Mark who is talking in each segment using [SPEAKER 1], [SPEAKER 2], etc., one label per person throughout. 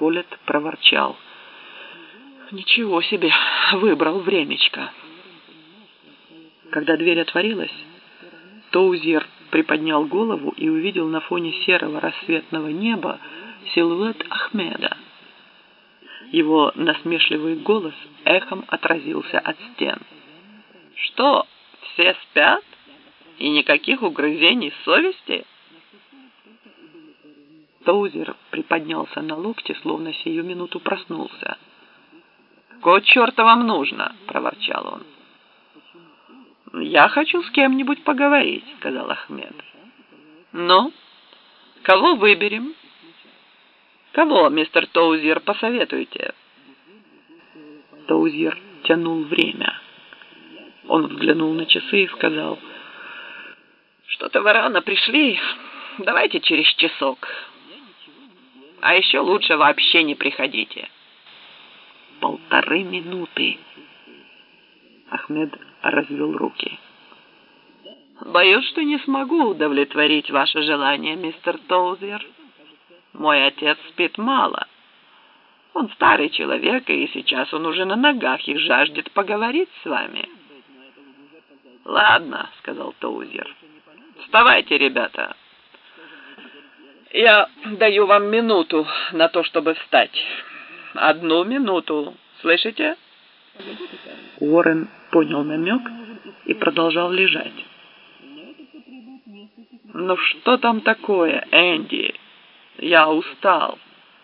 [SPEAKER 1] Фоллет проворчал. Ничего себе, выбрал времечко. Когда дверь отворилась, Тоузер приподнял голову и увидел на фоне серого рассветного неба силуэт Ахмеда. Его насмешливый голос эхом отразился от стен. «Что, все спят? И никаких угрызений совести?» Тоузер приподнялся на локте, словно сию минуту проснулся. «Какого черта вам нужно?» – проворчал он. «Я хочу с кем-нибудь поговорить», – сказал Ахмед. «Ну, кого выберем?» «Кого, мистер Тоузер, посоветуете?» Тоузер тянул время. Он взглянул на часы и сказал: «Что-то вы рано пришли. Давайте через часок. А еще лучше вообще не приходите». 1,5 минуты. Ахмед развел руки. «Боюсь, что не смогу удовлетворить ваше желание, мистер Тоузер. Мой отец спит мало. Он старый человек, и сейчас он уже на ногах и жаждет поговорить с вами». «Ладно», — сказал Тоузер. «Вставайте, ребята. Я даю вам минуту на то, чтобы встать. 1 минуту. Слышите?» Уоррен понял намек и продолжал лежать. «Ну что там такое, Энди? Я устал».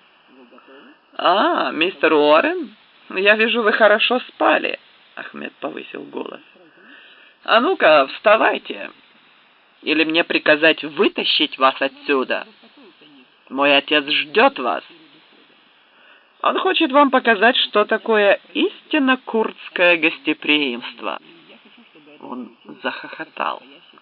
[SPEAKER 1] «А, мистер Уоррен, я вижу, вы хорошо спали», — Ахмед повысил голос. «А ну-ка, вставайте. Или мне приказать вытащить вас отсюда? Мой отец ждет вас. Он хочет вам показать, что такое истинно курдское гостеприимство». Он захохотал.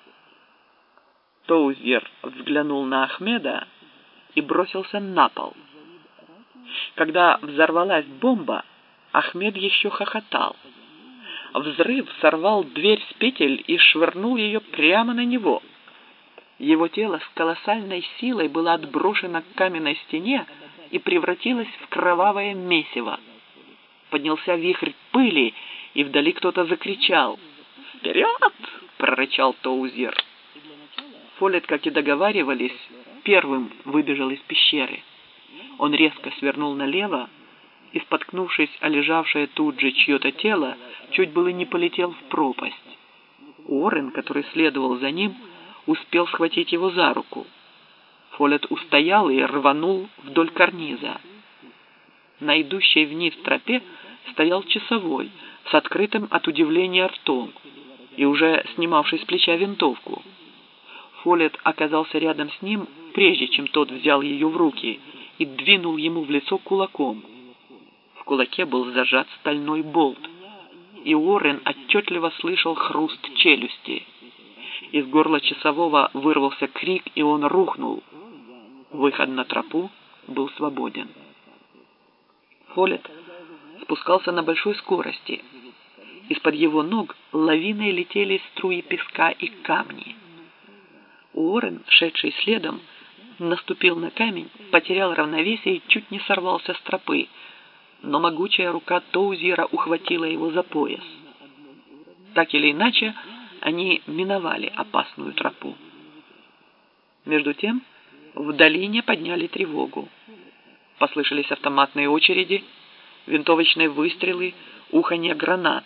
[SPEAKER 1] Тоузер взглянул на Ахмеда и бросился на пол. Когда взорвалась бомба, Ахмед еще хохотал. Взрыв сорвал дверь с петель и швырнул ее прямо на него. Его тело с колоссальной силой было отброшено к каменной стене и превратилось в кровавое месиво. Поднялся вихрь пыли, и вдали кто-то закричал. «Вперед!» — прорычал Тоузер. Фоллет, как и договаривались, первым выбежал из пещеры. Он резко свернул налево и, споткнувшись о лежавшее тут же чье-то тело, чуть было не полетел в пропасть. Уоррен, который следовал за ним, успел схватить его за руку. Фоллет устоял и рванул вдоль карниза. На идущей вниз тропе стоял часовой с открытым от удивления ртом и уже снимавший с плеча винтовку. Фоллет оказался рядом с ним, прежде чем тот взял ее в руки, и двинул ему в лицо кулаком. В кулаке был зажат стальной болт, и Уоррен отчетливо слышал хруст челюсти. Из горла часового вырвался крик, и он рухнул. Выход на тропу был свободен. Фоллет спускался на большой скорости. Из-под его ног лавиной летели струи песка и камни. Уоррен, шедший следом, наступил на камень, потерял равновесие и чуть не сорвался с тропы, но могучая рука Тоузера ухватила его за пояс. Так или иначе, они миновали опасную тропу. Между тем, в долине подняли тревогу. Послышались автоматные очереди, винтовочные выстрелы, уханье гранат.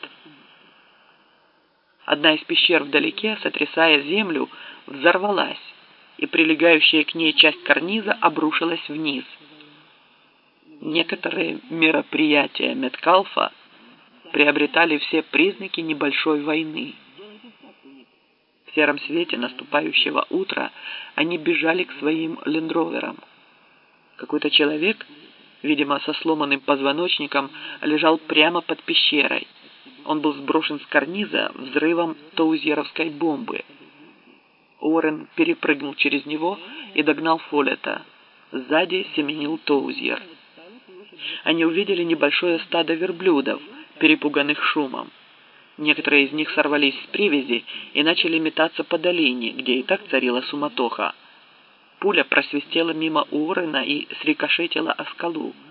[SPEAKER 1] Одна из пещер вдалеке, сотрясая землю, взорвалась, и прилегающая к ней часть карниза обрушилась вниз. Некоторые мероприятия Меткалфа приобретали все признаки небольшой войны. В сером свете наступающего утра они бежали к своим лендроверам. Какой-то человек, видимо, со сломанным позвоночником, лежал прямо под пещерой. Он был сброшен с карниза взрывом тоузеровской бомбы. Уоррен перепрыгнул через него и догнал Фоллета. Сзади семенил Тоузер. Они увидели небольшое стадо верблюдов, перепуганных шумом. Некоторые из них сорвались с привязи и начали метаться по долине, где и так царила суматоха. Пуля просвистела мимо Уоррена и срикошетила о скалу.